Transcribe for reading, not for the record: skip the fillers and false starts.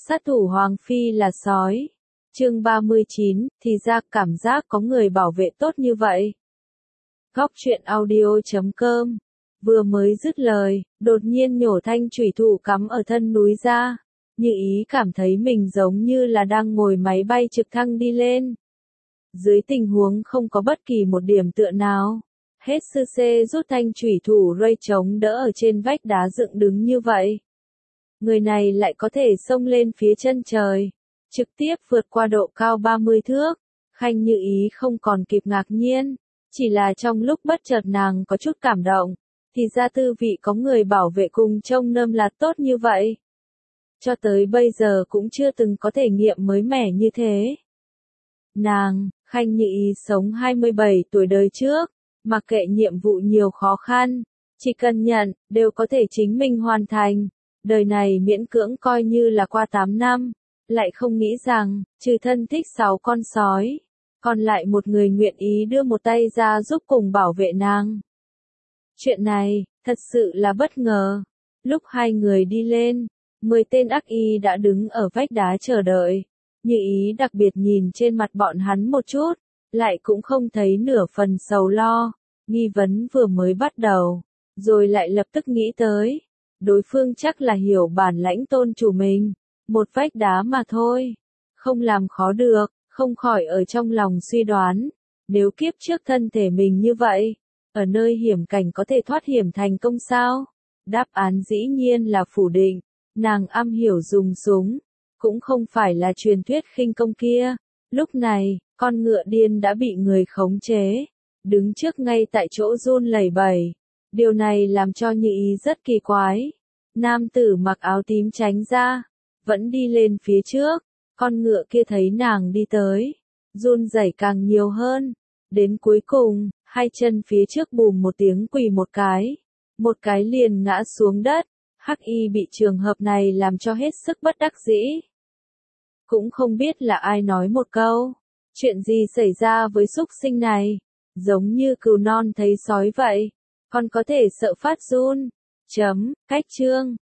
Sát thủ Hoàng Phi là sói. Chương 39, thì ra cảm giác có người bảo vệ tốt như vậy. Góc truyện audio.com. Vừa mới dứt lời, đột nhiên nhổ thanh chủy thủ cắm ở thân núi ra. Như ý cảm thấy mình giống như là đang ngồi máy bay trực thăng đi lên. Dưới tình huống không có bất kỳ một điểm tựa nào. Hết sư xê rút thanh chủy thủ rơi chống đỡ ở trên vách đá dựng đứng như vậy. Người này lại có thể xông lên phía chân trời, trực tiếp vượt qua độ cao 30 thước. Khanh Như Ý không còn kịp ngạc nhiên, chỉ là trong lúc bất chợt nàng có chút cảm động, thì ra tư vị có người bảo vệ cùng trông nơm là tốt như vậy. Cho tới bây giờ cũng chưa từng có thể nghiệm mới mẻ như thế. Nàng, Khanh Như Ý sống 27 tuổi đời trước, mặc kệ nhiệm vụ nhiều khó khăn, chỉ cần nhận, đều có thể chính mình hoàn thành. Đời này miễn cưỡng coi như là qua 8 năm, lại không nghĩ rằng, trừ thân thích 6 con sói, còn lại một người nguyện ý đưa một tay ra giúp cùng bảo vệ nàng. Chuyện này, thật sự là bất ngờ. Lúc hai người đi lên, 10 tên ác y đã đứng ở vách đá chờ đợi. Như Ý đặc biệt nhìn trên mặt bọn hắn một chút, lại cũng không thấy nửa phần sầu lo. Nghi vấn vừa mới bắt đầu, rồi lại lập tức nghĩ tới. Đối phương chắc là hiểu bản lãnh tôn chủ mình, một vách đá mà thôi, không làm khó được, không khỏi ở trong lòng suy đoán, nếu kiếp trước thân thể mình như vậy, ở nơi hiểm cảnh có thể thoát hiểm thành công sao? Đáp án dĩ nhiên là phủ định, nàng am hiểu dùng súng, cũng không phải là truyền thuyết khinh công kia. Lúc này, con ngựa điên đã bị người khống chế, đứng trước ngay tại chỗ run lẩy bẩy. Điều này làm cho Như Ý rất kỳ quái. Nam tử mặc áo tím tránh ra, vẫn đi lên phía trước, con ngựa kia thấy nàng đi tới, run rẩy càng nhiều hơn. Đến cuối cùng, hai chân phía trước bùm một tiếng quỳ một cái liền ngã xuống đất. Hắc y bị trường hợp này làm cho hết sức bất đắc dĩ. Cũng không biết là ai nói một câu, chuyện gì xảy ra với súc sinh này, giống như cừu non thấy sói vậy, còn có thể sợ phát run. Cách chương